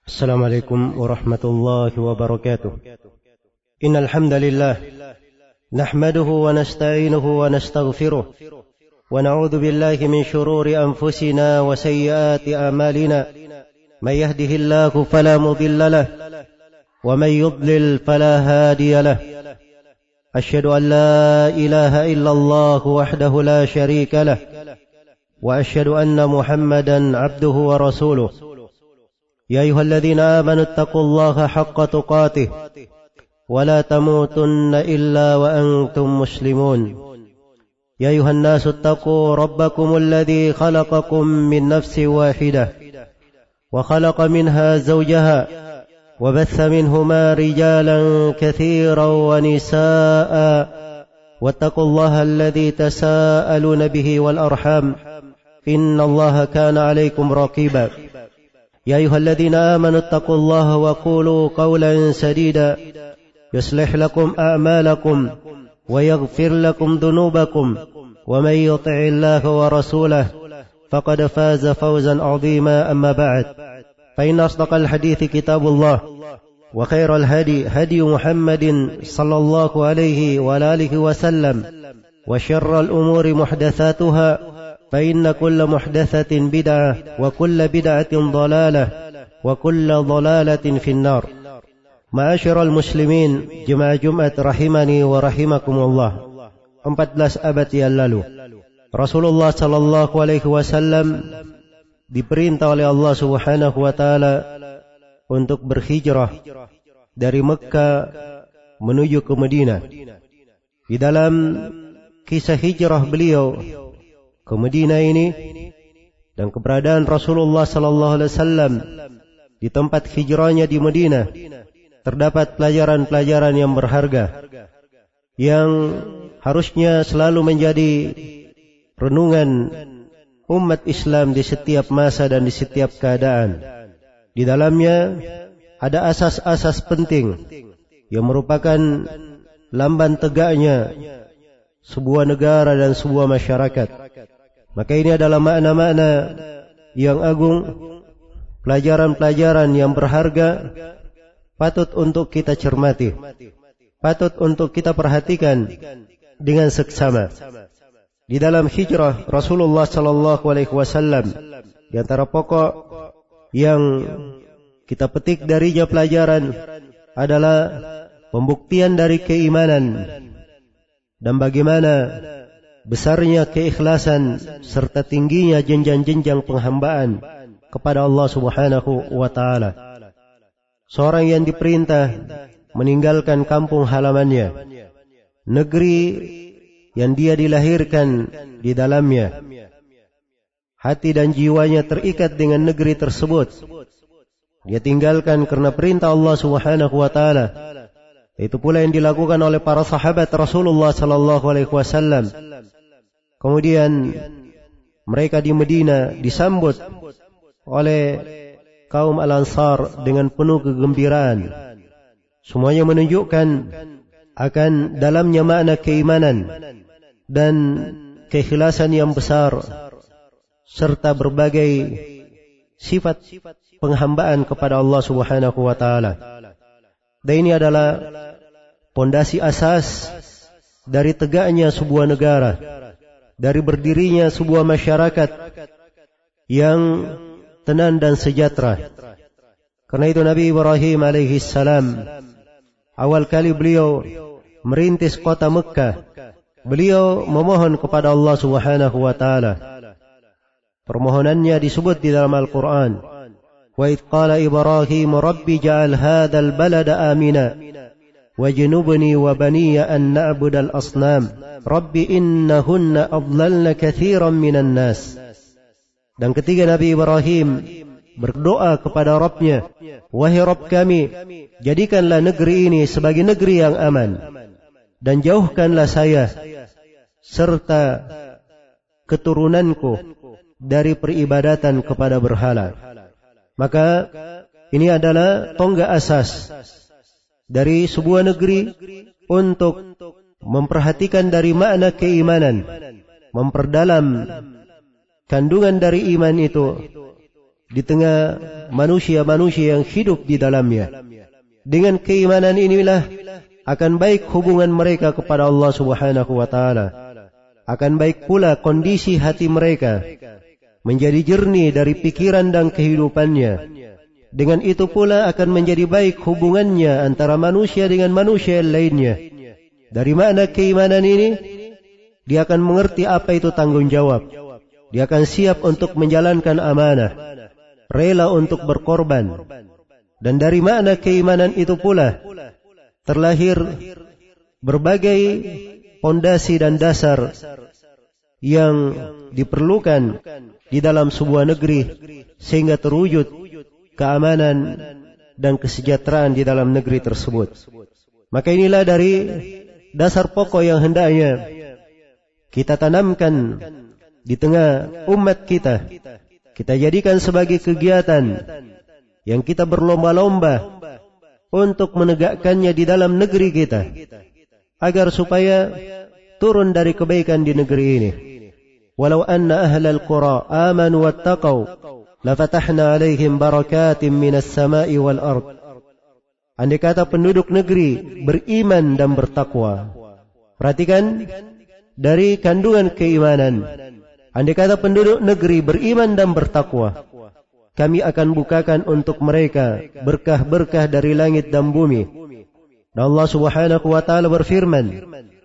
السلام عليكم ورحمة الله وبركاته. إن الحمد لله نحمده ونستعينه ونستغفره ونعوذ بالله من شرور أنفسنا وسيئات أعمالنا. من يهده الله فلا مضل له ومن يضلل فلا هادي له. أشهد أن لا إله إلا الله وحده لا شريك له وأشهد أن محمدا عبده ورسوله. يا أيها الذين آمنوا اتقوا الله حق تقاته ولا تموتن إلا وأنتم مسلمون. يا أيها الناس اتقوا ربكم الذي خلقكم من نفس واحدة وخلق منها زوجها وبث منهما رجالا كثيرا ونساء واتقوا الله الذي تساءلون به والأرحام إن الله كان عليكم رقيبا. يا أيها الذين آمنوا اتقوا الله وقولوا قولا سديدا يصلح لكم أعمالكم ويغفر لكم ذنوبكم ومن يطع الله ورسوله فقد فاز فوزا عظيما. أما بعد، فإن أصدق الحديث كتاب الله وخير الهدي هدي محمد صلى الله عليه وآله وسلم وشر الأمور محدثاتها فإن كل محدثة بدعة وكل بدعة ضلالة وكل ضلالة في النار. Ma'asyiral muslimin, jemaah Jumat rahimani wa rahimakumullah. 14 abad yang lalu Rasulullah sallallahu alaihi wasallam diperintah oleh Allah Subhanahu wa taala untuk berhijrah dari Mekah menuju ke Madinah. Di dalam kisah hijrah beliau ke Madinah ini dan keberadaan Rasulullah sallallahu alaihi wasallam di tempat hijrahnya di Madinah, terdapat pelajaran-pelajaran yang berharga yang harusnya selalu menjadi renungan umat Islam di setiap masa dan di setiap keadaan. Di dalamnya ada asas-asas penting yang merupakan lamban tegaknya sebuah negara dan sebuah masyarakat. Maka ini adalah makna-makna yang agung, pelajaran-pelajaran yang berharga, patut untuk kita cermati, patut untuk kita perhatikan dengan seksama. Di dalam hijrah Rasulullah sallallahu alaihi wasallam, di antara pokok yang kita petik darinya pelajaran adalah pembuktian dari keimanan dan bagaimana besarnya keikhlasan serta tingginya jenjang-jenjang penghambaan kepada Allah Subhanahu wa taala. Seorang yang diperintah meninggalkan kampung halamannya, negeri yang dia dilahirkan di dalamnya, hati dan jiwanya terikat dengan negeri tersebut. Dia tinggalkan karena perintah Allah Subhanahu wa taala. Itu pula yang dilakukan oleh para sahabat Rasulullah sallallahu alaihi wasallam. Kemudian mereka di Madinah disambut oleh kaum Al-Ansar dengan penuh kegembiraan. Semuanya menunjukkan akan dalamnya makna keimanan dan keikhlasan yang besar serta berbagai sifat penghambaan kepada Allah Subhanahu wa taala. Dan ini adalah pondasi asas dari tegaknya sebuah negara, dari berdirinya sebuah masyarakat yang tenang dan sejahtera. Karena itu Nabi Ibrahim alaihi salam, awal kali beliau merintis kota Mekah, beliau memohon kepada Allah Subhanahu wa taala. Permohonannya disebut di dalam Al-Quran. Wa idh qala Ibrahim rabbi ja'al hadzal balada amina wajnubni wa baniya an na'budal asnam rabbi innahunna adlalna katsiran minan nas. Dan ketika Nabi Ibrahim berdoa kepada Rabbnya, wahai Rabb kami, jadikanlah negeri ini sebagai negeri yang aman dan jauhkanlah saya serta keturunanku dari peribadatan kepada berhala. Maka ini adalah tonggak asas dari sebuah negeri untuk memperhatikan dari makna keimanan, memperdalam kandungan dari iman itu di tengah manusia-manusia yang hidup di dalamnya. Dengan keimanan inilah akan baik hubungan mereka kepada Allah Subhanahu wa taala. Akan baik pula kondisi hati mereka menjadi jernih dari pikiran dan kehidupannya. Dengan itu pula akan menjadi baik hubungannya antara manusia dengan manusia yang lainnya. Dari makna keimanan ini, dia akan mengerti apa itu tanggung jawab. Dia akan siap untuk menjalankan amanah, rela untuk berkorban. Dan dari makna keimanan itu pula terlahir berbagai pondasi dan dasar yang diperlukan di dalam sebuah negeri sehingga terwujud keamanan dan kesejahteraan di dalam negeri tersebut. Maka inilah dari dasar pokok yang hendaknya kita tanamkan di tengah umat kita. Kita jadikan sebagai kegiatan yang kita berlomba-lomba untuk menegakkannya di dalam negeri kita, agar supaya turun dari kebaikan di negeri ini. Walau anna ahlal qura amanu wattaqau lafatahna alaihim barakatim minas sama'i wal ard. Andai kata penduduk negeri beriman dan bertakwa. Perhatikan dari kandungan keimanan. Andai kata penduduk negeri beriman dan bertakwa, kami akan bukakan untuk mereka berkah-berkah dari langit dan bumi. Dan Allah Subhanahu wa taala berfirman,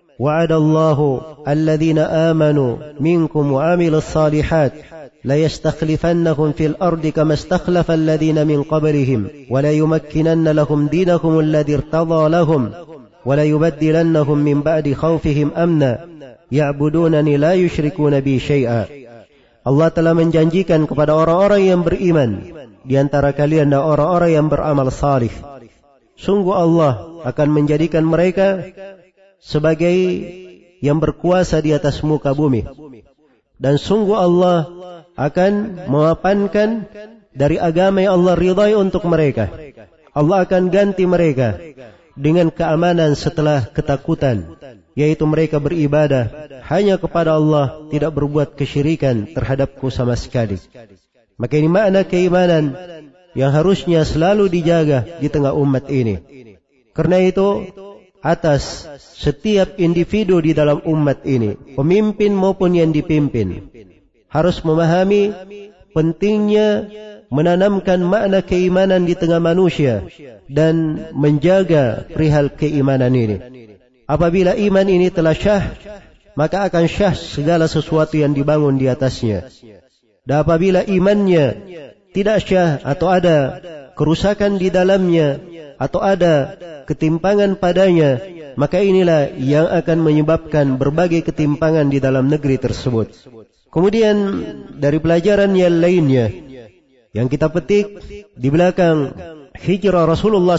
wa'adallahu alladhina amanu minkum wa 'amilus salihat la yastakhlifannahum fil ardi kama istakhlafa alladhina min qablihim wa la yumakkinanna lahum dinahum alladhi irtadha lahum wa la yubaddilannahum min ba'di khawfihim amna ya'budunani la yushrikuna bi syai'a. Allah telah menjanjikan kepada orang-orang yang beriman di antara kalian dan orang-orang yang beramal salih. Sungguh Allah akan menjadikan mereka sebagai yang berkuasa di atas muka bumi. Dan sungguh Allah akan memapankan dari agama yang Allah ridhai untuk mereka. Allah akan ganti mereka dengan keamanan setelah ketakutan, yaitu mereka beribadah hanya kepada Allah, tidak berbuat kesyirikan terhadapku sama sekali. Maka ini makna keimanan yang harusnya selalu dijaga di tengah umat ini. Karena itu, atas setiap individu di dalam umat ini, pemimpin maupun yang dipimpin, harus memahami pentingnya menanamkan makna keimanan di tengah manusia dan menjaga perihal keimanan ini. Apabila iman ini telah syah, maka akan syah segala sesuatu yang dibangun di atasnya. Dan apabila imannya tidak syah atau ada kerusakan di dalamnya atau ada ketimpangan padanya, maka inilah yang akan menyebabkan berbagai ketimpangan di dalam negeri tersebut. Kemudian dari pelajaran yang lainnya yang kita petik di belakang hijrah Rasulullah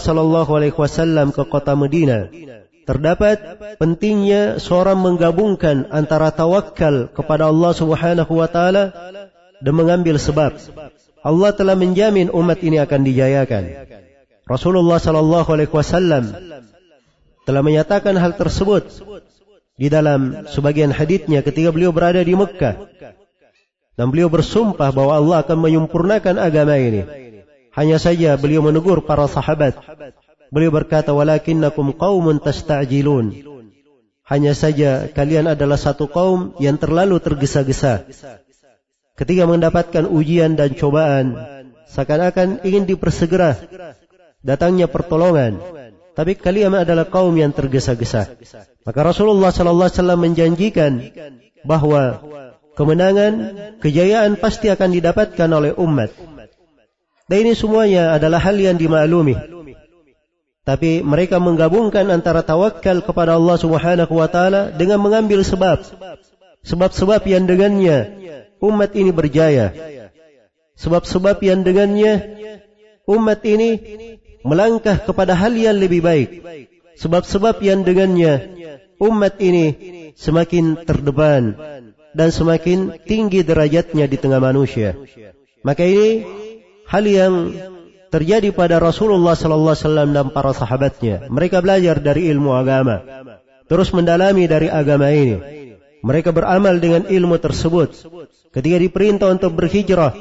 SAW ke kota Madinah, terdapat pentingnya seorang menggabungkan antara tawakal kepada Allah Subhanahu wa taala dan mengambil sebab. Allah telah menjamin umat ini akan dijayakan. Rasulullah sallallahu alaihi wasallam telah menyatakan hal tersebut di dalam sebagian haditsnya ketika beliau berada di Mekah. Dan beliau bersumpah bahwa Allah akan menyempurnakan agama ini. Hanya saja beliau menegur para sahabat. Beliau berkata, walakinnakum qaumun tasta'jilun. Hanya saja kalian adalah satu kaum yang terlalu tergesa-gesa. Ketika mendapatkan ujian dan cobaan, seakan-akan ingin dipersegera datangnya pertolongan. Tapi kalian adalah kaum yang tergesa-gesa. Maka Rasulullah SAW menjanjikan bahwa kemenangan, kejayaan pasti akan didapatkan oleh umat. Dan ini semuanya adalah hal yang dimaklumi. Tapi mereka menggabungkan antara tawakal kepada Allah Subhanahu wa taala dengan mengambil sebab. Sebab-sebab yang dengannya umat ini berjaya. Sebab-sebab yang dengannya umat ini melangkah kepada hal yang lebih baik. Sebab-sebab yang dengannya umat ini semakin terdepan dan semakin tinggi derajatnya di tengah manusia. Maka ini hal yang terjadi pada Rasulullah sallallahu alaihi wasallam dan para sahabatnya. Mereka belajar dari ilmu agama, terus mendalami dari agama ini. Mereka beramal dengan ilmu tersebut. Ketika diperintah untuk berhijrah,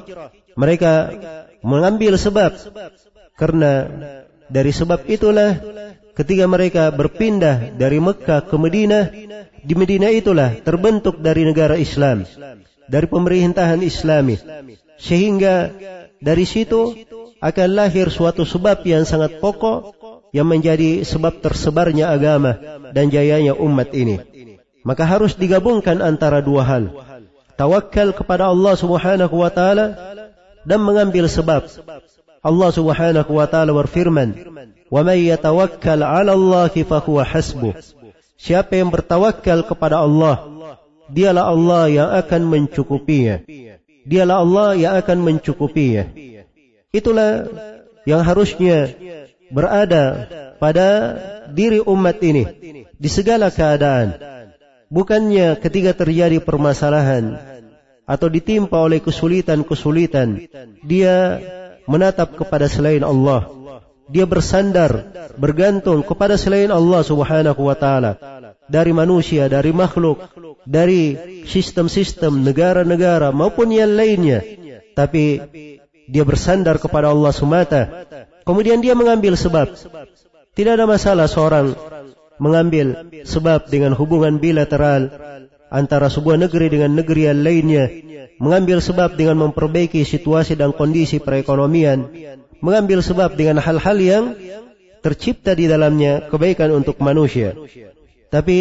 Mereka mengambil sebab, karena dari sebab itulah ketika mereka berpindah dari Mekah ke Madinah, di Madinah itulah terbentuk dari negara Islam, dari pemerintahan Islami, sehingga dari situ akan lahir suatu sebab yang sangat pokok yang menjadi sebab tersebarnya agama dan jayanya umat ini. Maka harus digabungkan antara dua hal, tawakal kepada Allah Subhanahu wa taala dan mengambil sebab. Allah Subhanahu wa taala berfirman, "Wa may yatawakkal 'ala Allah fa huwa hasbuh." Siapa yang bertawakal kepada Allah, dialah Allah yang akan mencukupinya. Dialah Allah yang akan mencukupinya. Itulah yang harusnya berada pada diri umat ini di segala keadaan. Bukannya ketika terjadi permasalahan atau ditimpa oleh kesulitan-kesulitan, dia menatap kepada selain Allah. Dia bersandar, bergantung kepada selain Allah Subhanahu wa taala. Dari manusia, dari makhluk, dari sistem-sistem negara-negara maupun yang lainnya. Tapi dia bersandar kepada Allah semata. Kemudian dia mengambil sebab. Tidak ada masalah seorang mengambil sebab dengan hubungan bilateral antara sebuah negeri dengan negeri yang lainnya, mengambil sebab dengan memperbaiki situasi dan kondisi perekonomian, mengambil sebab dengan hal-hal yang tercipta di dalamnya kebaikan untuk manusia. Tapi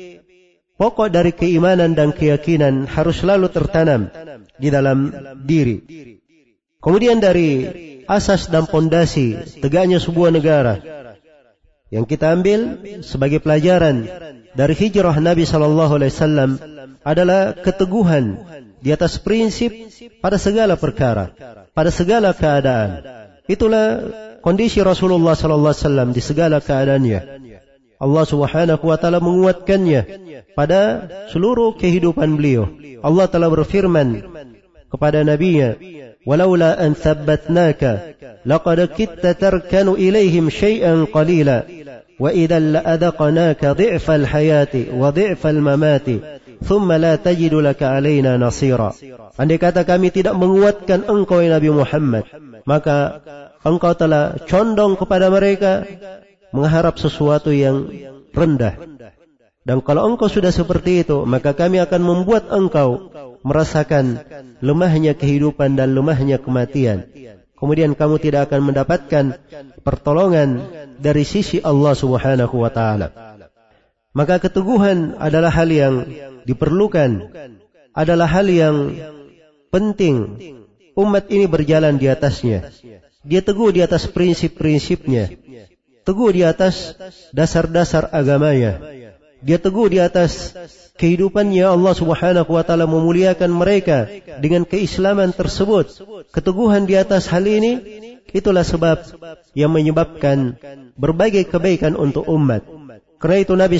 pokok dari keimanan dan keyakinan harus selalu tertanam di dalam diri. Kemudian dari asas dan pondasi tegaknya sebuah negara yang kita ambil sebagai pelajaran dari hijrah Nabi SAW adalah keteguhan di atas prinsip pada segala perkara, pada segala keadaan. Itulah kondisi Rasulullah SAW di segala keadaannya. Allah Subhanahu wa taala menguatkannya pada seluruh kehidupan beliau. Allah telah berfirman kepada nabinya, "Walaula an thabbatnaka laqad kitta tarkanu ilaihim syai'an qalila wa idzan la'adaqnaka dhi'fal hayati wa dhi'fal mamati thumma la tajidu laka 'alaina nasira." Andai kata kami tidak menguatkan engkau ya Nabi Muhammad, maka engkau telah condong kepada mereka mengharap sesuatu yang rendah. Dan kalau engkau sudah seperti itu, maka kami akan membuat engkau merasakan lemahnya kehidupan dan lemahnya kematian. Kemudian kamu tidak akan mendapatkan pertolongan dari sisi Allah Subhanahu wa taala. Maka keteguhan adalah hal yang diperlukan, adalah hal yang penting umat ini berjalan di atasnya. Dia teguh di atas prinsip-prinsipnya, teguh di atas dasar-dasar agamanya. Dia teguh di atas kehidupannya. Allah Subhanahu wa taala memuliakan mereka dengan keislaman tersebut. Keteguhan di atas hal ini, itulah sebab yang menyebabkan berbagai kebaikan untuk umat. Karena itu Nabi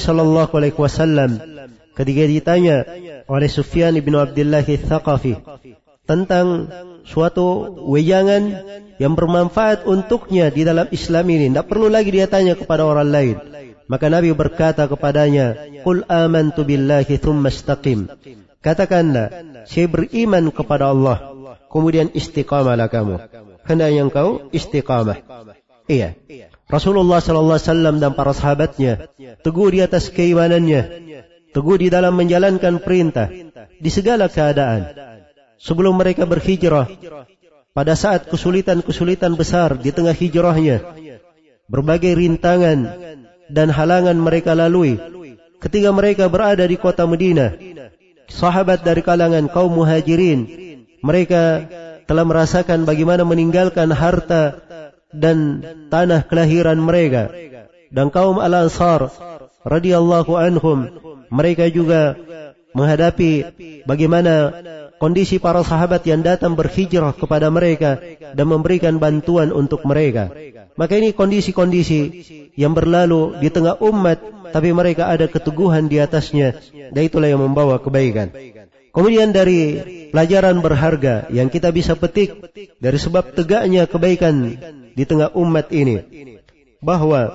SAW ketika ditanya oleh Sufyan bin Abdullah Ats-Tsaqafi tentang suatu wejangan yang bermanfaat untuknya di dalam Islam ini, tidak perlu lagi dia tanya kepada orang lain. Maka Nabi berkata kepadanya, "Qul amantu billahi thumma istaqim." Katakanlah, saya beriman kepada Allah, kemudian istiqamalah kamu. Hendaknya engkau istiqamah. Iya. Rasulullah SAW dan para sahabatnya teguh di atas keimanannya, teguh di dalam menjalankan perintah di segala keadaan. Sebelum mereka berhijrah, pada saat kesulitan-kesulitan besar di tengah hijrahnya, berbagai rintangan dan halangan mereka lalui. Ketika mereka berada di kota Madinah, sahabat dari kalangan kaum muhajirin, mereka telah merasakan bagaimana meninggalkan harta dan tanah kelahiran mereka. Dan kaum Al-Ansar radhiyallahu anhum, mereka juga menghadapi bagaimana kondisi para sahabat yang datang berhijrah kepada mereka dan memberikan bantuan untuk mereka. Maka ini kondisi-kondisi yang berlalu di tengah umat, tapi mereka ada keteguhan di atasnya, dan itulah yang membawa kebaikan. Kemudian dari pelajaran berharga yang kita bisa petik dari sebab tegaknya kebaikan di tengah umat ini, bahwa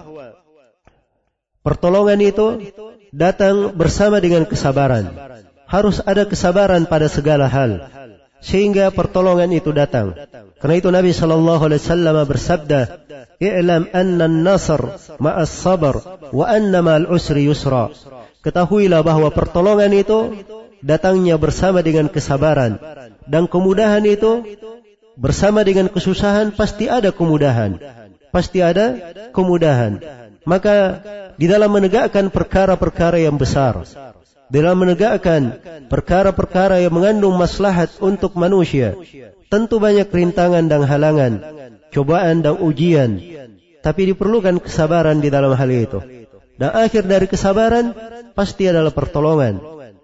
pertolongan itu datang bersama dengan kesabaran. Harus ada kesabaran pada segala hal. sehingga pertolongan itu datang. Karena itu Nabi sallallahu alaihi wasallam bersabda, "I'lam anna an-nasr ma'as sabr wa anna ma'al usri yusra." Ketahuilah bahwa pertolongan itu datangnya bersama dengan kesabaran, dan kemudahan itu bersama dengan kesusahan pasti ada kemudahan. Pasti ada kemudahan. Maka di dalam menegakkan perkara-perkara yang besar, dalam menegakkan perkara-perkara yang mengandung maslahat untuk manusia, tentu banyak rintangan dan halangan, cobaan dan ujian, tapi diperlukan kesabaran di dalam hal itu. Dan akhir dari kesabaran pasti adalah pertolongan.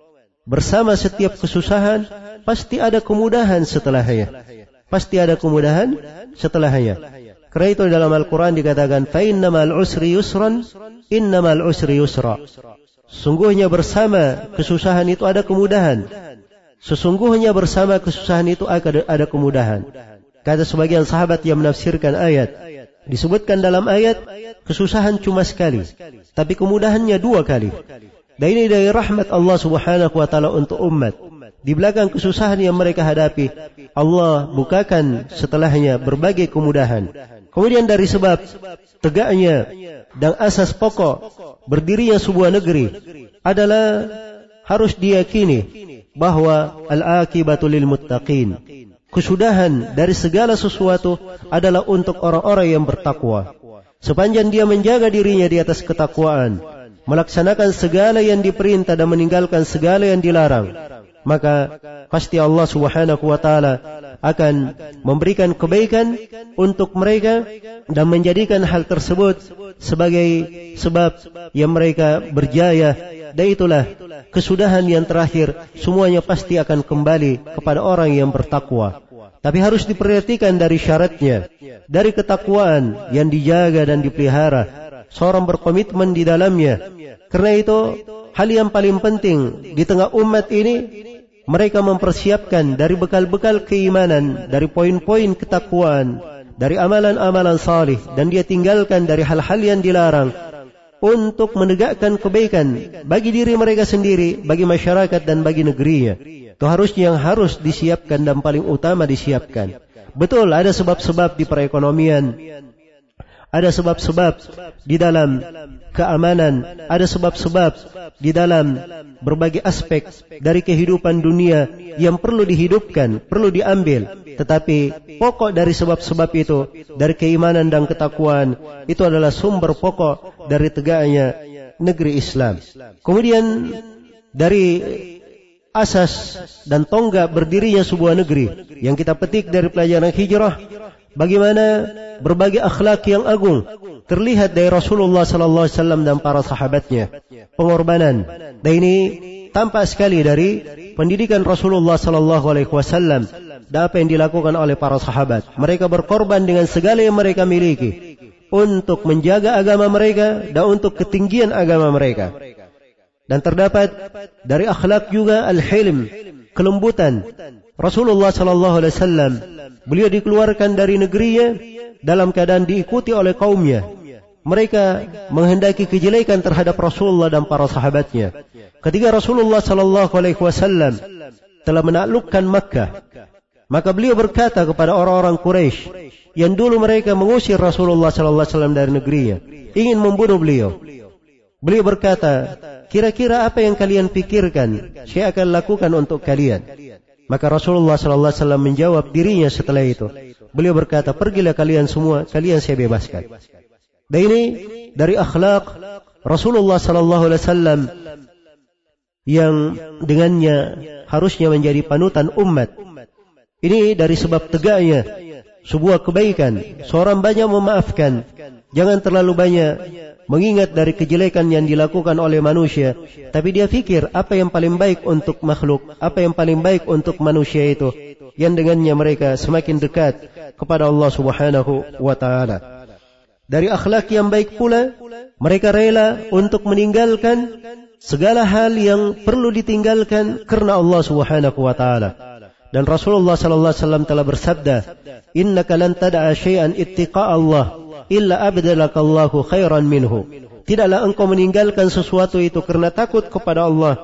Bersama setiap kesusahan pasti ada kemudahan setelahnya. Pasti ada kemudahan setelahnya. Karena itu dalam Al-Quran dikatakan, "Fa innamal usri yusran, innamal usri yusra." Sungguhnya bersama kesusahan itu ada kemudahan. Sesungguhnya bersama kesusahan itu ada kemudahan. Kata sebagian sahabat yang menafsirkan ayat, disebutkan dalam ayat kesusahan cuma sekali, tapi kemudahannya 2 kali. Dan ini dari rahmat Allah Subhanahu wa taala untuk umat. Di belakang kesusahan yang mereka hadapi, Allah bukakan setelahnya berbagai kemudahan. Kemudian dari sebab tegaknya dan asas pokok berdirinya sebuah negeri adalah harus diyakini bahwa al-aqibatu lil muttaqin. Kesudahan dari segala sesuatu adalah untuk orang-orang yang bertakwa. Sepanjang dia menjaga dirinya di atas ketakwaan, melaksanakan segala yang diperintah dan meninggalkan segala yang dilarang, maka pasti Allah Subhanahu wa taala akan memberikan kebaikan untuk mereka dan menjadikan hal tersebut sebagai sebab yang mereka berjaya. Dan itulah kesudahan yang terakhir, semuanya pasti akan kembali kepada orang yang bertakwa. Tapi harus diperhatikan dari syaratnya, dari ketakwaan yang dijaga dan dipelihara, seorang berkomitmen di dalamnya. Karena itu hal yang paling penting di tengah umat ini, mereka mempersiapkan dari bekal-bekal keimanan, dari poin-poin ketakwaan, dari amalan-amalan salih, dan dia tinggalkan dari hal-hal yang dilarang untuk menegakkan kebaikan bagi diri mereka sendiri, bagi masyarakat dan bagi negerinya. Itu harusnya yang harus disiapkan dan paling utama disiapkan. Betul, ada sebab-sebab di perekonomian, ada sebab-sebab di dalam keamanan, ada sebab-sebab di dalam berbagai aspek dari kehidupan dunia yang perlu dihidupkan, perlu diambil. Tetapi pokok dari sebab-sebab itu, dari keimanan dan ketakwaan, itu adalah sumber pokok dari tegaknya negeri Islam. Kemudian dari asas dan tonggak berdirinya sebuah negeri yang kita petik dari pelajaran hijrah, bagaimana berbagai akhlak yang agung terlihat dari Rasulullah sallallahu alaihi wasallam dan para sahabatnya, pengorbanan. Dan ini tampak sekali dari pendidikan Rasulullah sallallahu alaihi wasallam dan apa yang dilakukan oleh para sahabat. Mereka berkorban dengan segala yang mereka miliki untuk menjaga agama mereka dan untuk ketinggian agama mereka. Dan terdapat dari akhlak juga al-hilm, kelembutan. Rasulullah sallallahu alaihi wasallam, beliau dikeluarkan dari negerinya dalam keadaan diikuti oleh kaumnya. Mereka menghendaki kejelekan terhadap Rasulullah dan para sahabatnya. Ketika Rasulullah sallallahu alaihi wasallam telah menaklukkan Makkah, maka beliau berkata kepada orang-orang Quraisy yang dulu mereka mengusir Rasulullah sallallahu alaihi wasallam dari negerinya, ingin membunuh beliau. Beliau berkata, kira-kira apa yang kalian pikirkan saya akan lakukan untuk kalian? Maka Rasulullah sallallahu alaihi wasallam menjawab dirinya setelah itu. Beliau berkata, pergilah kalian semua, kalian saya bebaskan. Dan ini dari akhlak Rasulullah sallallahu alaihi wasallam yang dengannya harusnya menjadi panutan umat. Ini dari sebab tegaknya sebuah kebaikan, seorang banyak memaafkan, jangan terlalu banyak mengingat dari kejelekan yang dilakukan oleh manusia, tapi dia fikir apa yang paling baik untuk makhluk, apa yang paling baik untuk manusia itu, yang dengannya mereka semakin dekat kepada Allah Subhanahu wa taala. Dari akhlak yang baik pula, mereka rela untuk meninggalkan segala hal yang perlu ditinggalkan karena Allah Subhanahu wa taala. Dan Rasulullah sallallahu alaihi wasallam telah bersabda, "Innaka lan tad'a syai'an ittiqa Allah illa abdalakallahu khairan minhu." Tidaklah engkau meninggalkan sesuatu itu karena takut kepada Allah,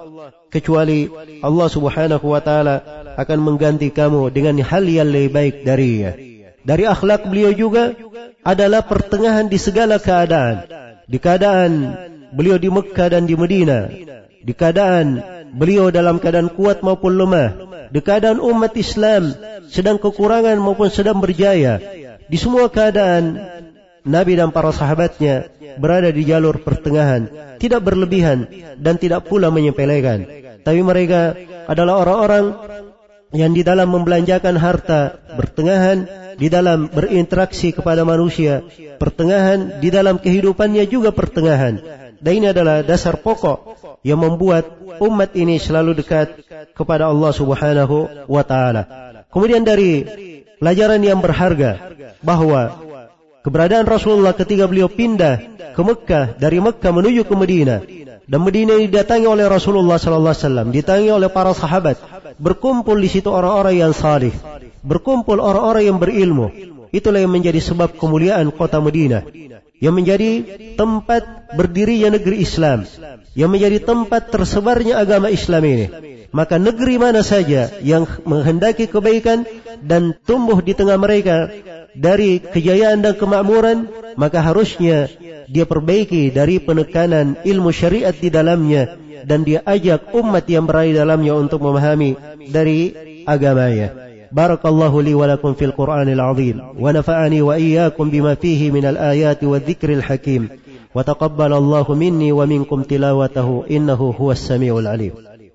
kecuali Allah Subhanahu wa taala akan mengganti kamu dengan hal yang lebih baik darinya. Dari akhlak beliau juga adalah pertengahan di segala keadaan. Di keadaan beliau di Mekah dan di Madinah, di keadaan beliau dalam keadaan kuat maupun lemah, di keadaan umat Islam sedang kekurangan maupun sedang berjaya, di semua keadaan Nabi dan para sahabatnya berada di jalur pertengahan, tidak berlebihan dan tidak pula menyepelekan. Tapi mereka adalah orang-orang yang di dalam membelanjakan harta pertengahan, di dalam berinteraksi kepada manusia pertengahan, di dalam kehidupannya juga pertengahan. Dan ini adalah dasar pokok yang membuat umat ini selalu dekat kepada Allah Subhanahu wa taala. Kemudian dari pelajaran yang berharga bahwa keberadaan Rasulullah ketika beliau pindah ke Mekah, dari Mekah menuju ke Madinah, dan Madinah didatangi oleh Rasulullah sallallahu alaihi wasallam, didatangi oleh para sahabat, berkumpul di situ orang-orang yang salih, berkumpul orang-orang yang berilmu. Itulah yang menjadi sebab kemuliaan kota Madinah, yang menjadi tempat berdirinya negeri Islam, yang menjadi tempat tersebarnya agama Islam ini. Maka negeri mana saja yang menghendaki kebaikan dan tumbuh di tengah mereka dari kejayaan dan kemakmuran, maka harusnya dia perbaiki dari penekanan ilmu syariat di dalamnya, dan dia ajak umat yang berada di dalamnya untuk memahami dari agamanya. Barakallahu li wa lakum fil Qur'anil azim, wa nafa'ani wa iyyakum bima fihi minal ayati wadh-dhikril hakim, wa taqabbalallahu minni wa minkum tilawatahu innahu huwas samiul alim.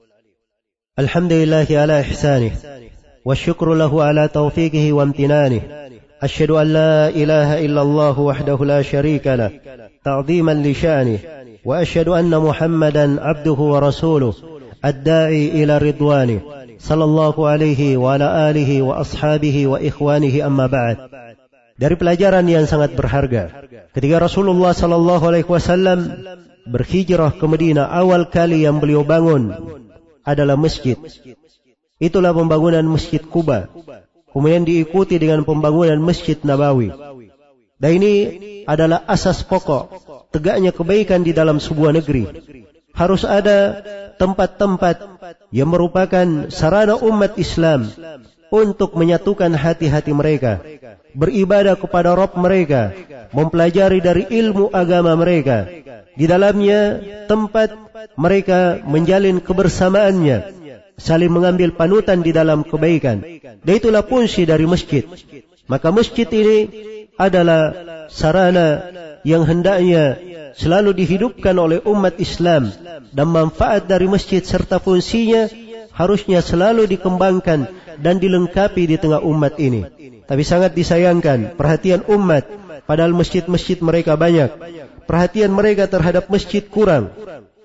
Alhamdulillahi ala ihsanih, wa syukru lahu ala taufiqihi wa amtinanih. Asyhadu an la ilaha illallah wahdahu la syarika lah, ta'ziman li sya'nih, wa asyhadu anna Muhammadan abduhu wa rasuluh, ad-da'i ila ridwanih, sallallahu alaihi wa ala alihi wa ashabihi wa ikhwanihi, amma ba'd. Dari pelajaran yang sangat berharga, ketika Rasulullah sallallahu alaihi wasallam berhijrah ke Madinah, awal kali yang beliau bangun adalah masjid. Itulah pembangunan Masjid Quba. Kemudian diikuti dengan pembangunan Masjid Nabawi. Dan ini adalah asas pokok tegaknya kebaikan di dalam sebuah negeri. Harus ada tempat-tempat yang merupakan sarana umat Islam untuk menyatukan hati-hati mereka, beribadah kepada Rabb mereka, mempelajari dari ilmu agama mereka. Di dalamnya tempat mereka menjalin kebersamaannya, saling mengambil panutan di dalam kebaikan. Dan itulah fungsi dari masjid. Maka masjid ini adalah sarana yang hendaknya selalu dihidupkan oleh umat Islam, dan manfaat dari masjid serta fungsinya harusnya selalu dikembangkan dan dilengkapi di tengah umat ini. Tapi sangat disayangkan perhatian umat, padahal masjid-masjid mereka banyak, perhatian mereka terhadap masjid kurang,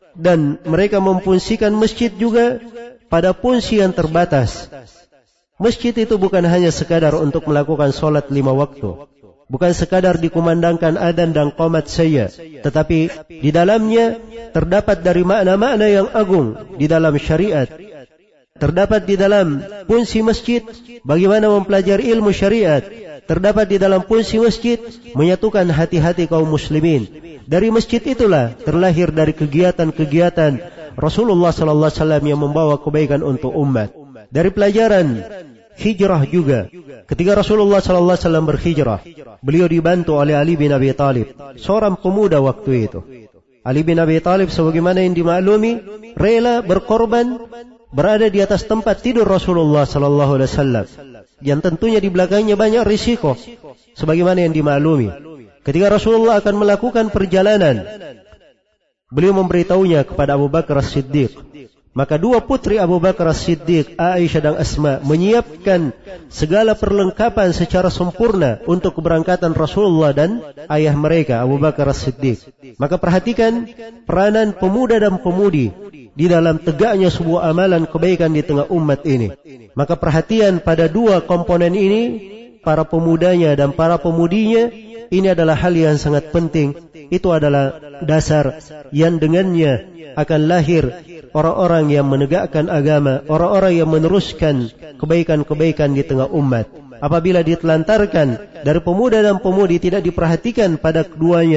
dan mereka memfungsikan masjid juga pada fungsi yang terbatas. Masjid itu bukan hanya sekadar untuk melakukan sholat 5 waktu, bukan sekadar dikumandangkan adzan dan qomat saja, tetapi di dalamnya terdapat dari makna-makna yang agung di dalam syariat. Terdapat di dalam fungsi masjid bagaimana mempelajari ilmu syariat. Terdapat di dalam fungsi masjid menyatukan hati-hati kaum muslimin. Dari masjid itulah terlahir dari kegiatan-kegiatan Rasulullah sallallahu alaihi wasallam yang membawa kebaikan untuk umat. Dari pelajaran hijrah juga, ketika Rasulullah sallallahu alaihi wasallam berhijrah, beliau dibantu oleh Ali bin Abi Thalib, seorang pemuda waktu itu. Ali bin Abi Thalib sebagaimana yang dimaklumi rela berkorban berada di atas tempat tidur Rasulullah sallallahu alaihi wasallam, yang tentunya di belakangnya banyak risiko sebagaimana yang dimaklumi. Ketika Rasulullah akan melakukan perjalanan, beliau memberitahunya kepada Abu Bakar As-Siddiq. Maka dua putri Abu Bakar As-Siddiq, Aisyah dan Asma, menyiapkan segala perlengkapan secara sempurna untuk keberangkatan Rasulullah dan ayah mereka, Abu Bakar As-Siddiq. Maka perhatikan peranan pemuda dan pemudi di dalam tegaknya sebuah amalan kebaikan di tengah umat ini. Maka perhatian pada dua komponen ini, para pemudanya dan para pemudinya, ini adalah hal yang sangat penting. Itu adalah dasar yang dengannya akan lahir orang-orang yang menegakkan agama, orang-orang yang meneruskan kebaikan-kebaikan di tengah umat. Apabila ditelantarkan dari pemuda dan pemudi, tidak diperhatikan pada keduanya,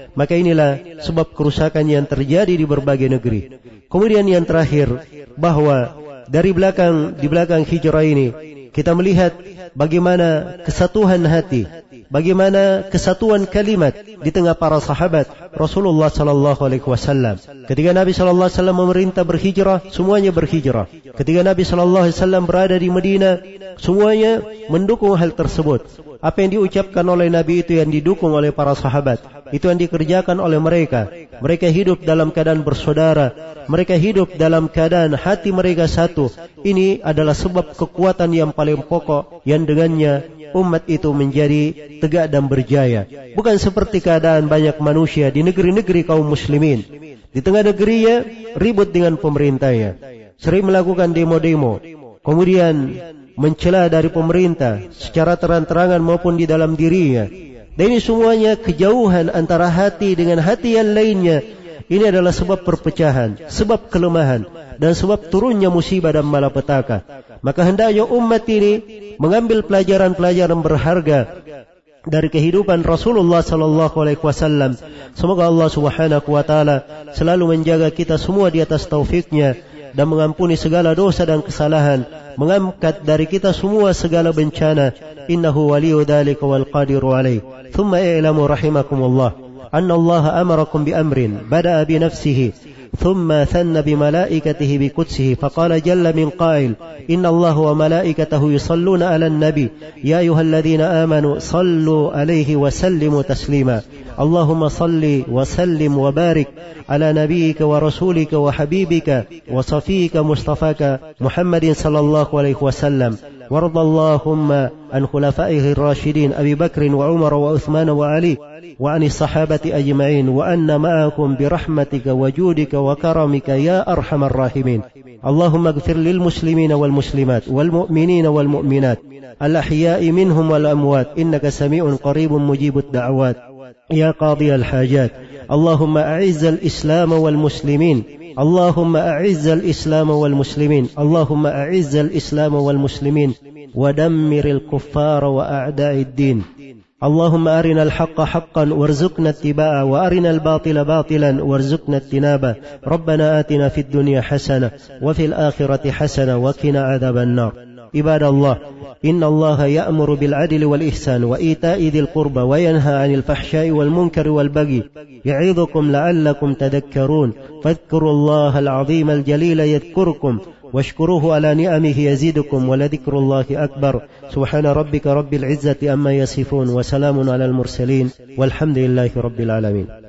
maka inilah sebab kerusakan yang terjadi di berbagai negeri. Kemudian yang terakhir, bahwa di belakang hijrah ini kita melihat bagaimana kesatuan hati, bagaimana kesatuan kalimat di tengah para sahabat Rasulullah sallallahu alaihi wasallam. Ketika Nabi sallallahu alaihi wasallam memerintah berhijrah, semuanya berhijrah. Ketika Nabi sallallahu alaihi wasallam berada di Madinah, semuanya mendukung hal tersebut. Apa yang diucapkan oleh Nabi itu yang didukung oleh para sahabat. Itu yang dikerjakan oleh mereka. Mereka hidup dalam keadaan bersaudara. Mereka hidup dalam keadaan hati mereka satu. Ini adalah sebab kekuatan yang paling pokok yang dengannya umat itu menjadi tegak dan berjaya. Bukan seperti keadaan banyak manusia di negeri-negeri kaum muslimin. Di tengah negerinya ribut dengan pemerintahnya, sering melakukan demo-demo, kemudian mencela dari pemerintah secara terang-terangan maupun di dalam dirinya. Dan ini semuanya kejauhan antara hati dengan hati yang lainnya. Ini adalah sebab perpecahan, sebab kelemahan, dan sebab turunnya musibah dan malapetaka. Maka hendaknya umat ini mengambil pelajaran-pelajaran berharga dari kehidupan Rasulullah sallallahu alaihi wasallam. Semoga Allah Subhanahu wa taala selalu menjaga kita semua di atas taufiknya dan mengampuni segala dosa dan kesalahan, mengangkat dari kita semua segala bencana. Innahu waliyyu dzalika wal qadiru alaih. Thumma i'lamu rahimakumullah anna Allah amarakum bi amrin bada'a bi nafsihi ثم ثن بملائكته بقدسه فقال جل من قائل إن الله وملائكته يصلون على النبي يا أيها الذين آمنوا صلوا عليه وسلموا تسليما اللهم صل وسلم وبارك على نبيك ورسولك وحبيبك وصفيك مصطفاك محمد صلى الله عليه وسلم وارض اللهم عن خلفائه الراشدين أبي بكر وعمر وعثمان وعلي وعن الصحابة أجمعين وأن معكم برحمتك وجودك وكرمك يا أرحم الراحمين اللهم اغفر للمسلمين والمسلمات والمؤمنين والمؤمنات الأحياء منهم والأموات إنك سميع قريب مجيب الدعوات يا قاضي الحاجات اللهم أعز الإسلام والمسلمين اللهم أعز الإسلام والمسلمين اللهم أعز الإسلام والمسلمين ودمر الكفار وأعداء الدين اللهم أرنا الحق حقا وارزقنا اتباعه وأرنا الباطل باطلا وارزقنا اجتنابه ربنا آتنا في الدنيا حسنة وفي الآخرة حسنة وقنا عذاب النار عباد الله إن الله يأمر بالعدل والإحسان وإيتاء ذي القربى وينهى عن الفحشاء والمنكر والبغي يعظكم لعلكم تذكرون فاذكروا الله العظيم الجليل يذكركم واشكروه على نعمه يزيدكم ولذكر الله أكبر سبحان ربك رب العزة أما يصفون وسلام على المرسلين والحمد لله رب العالمين.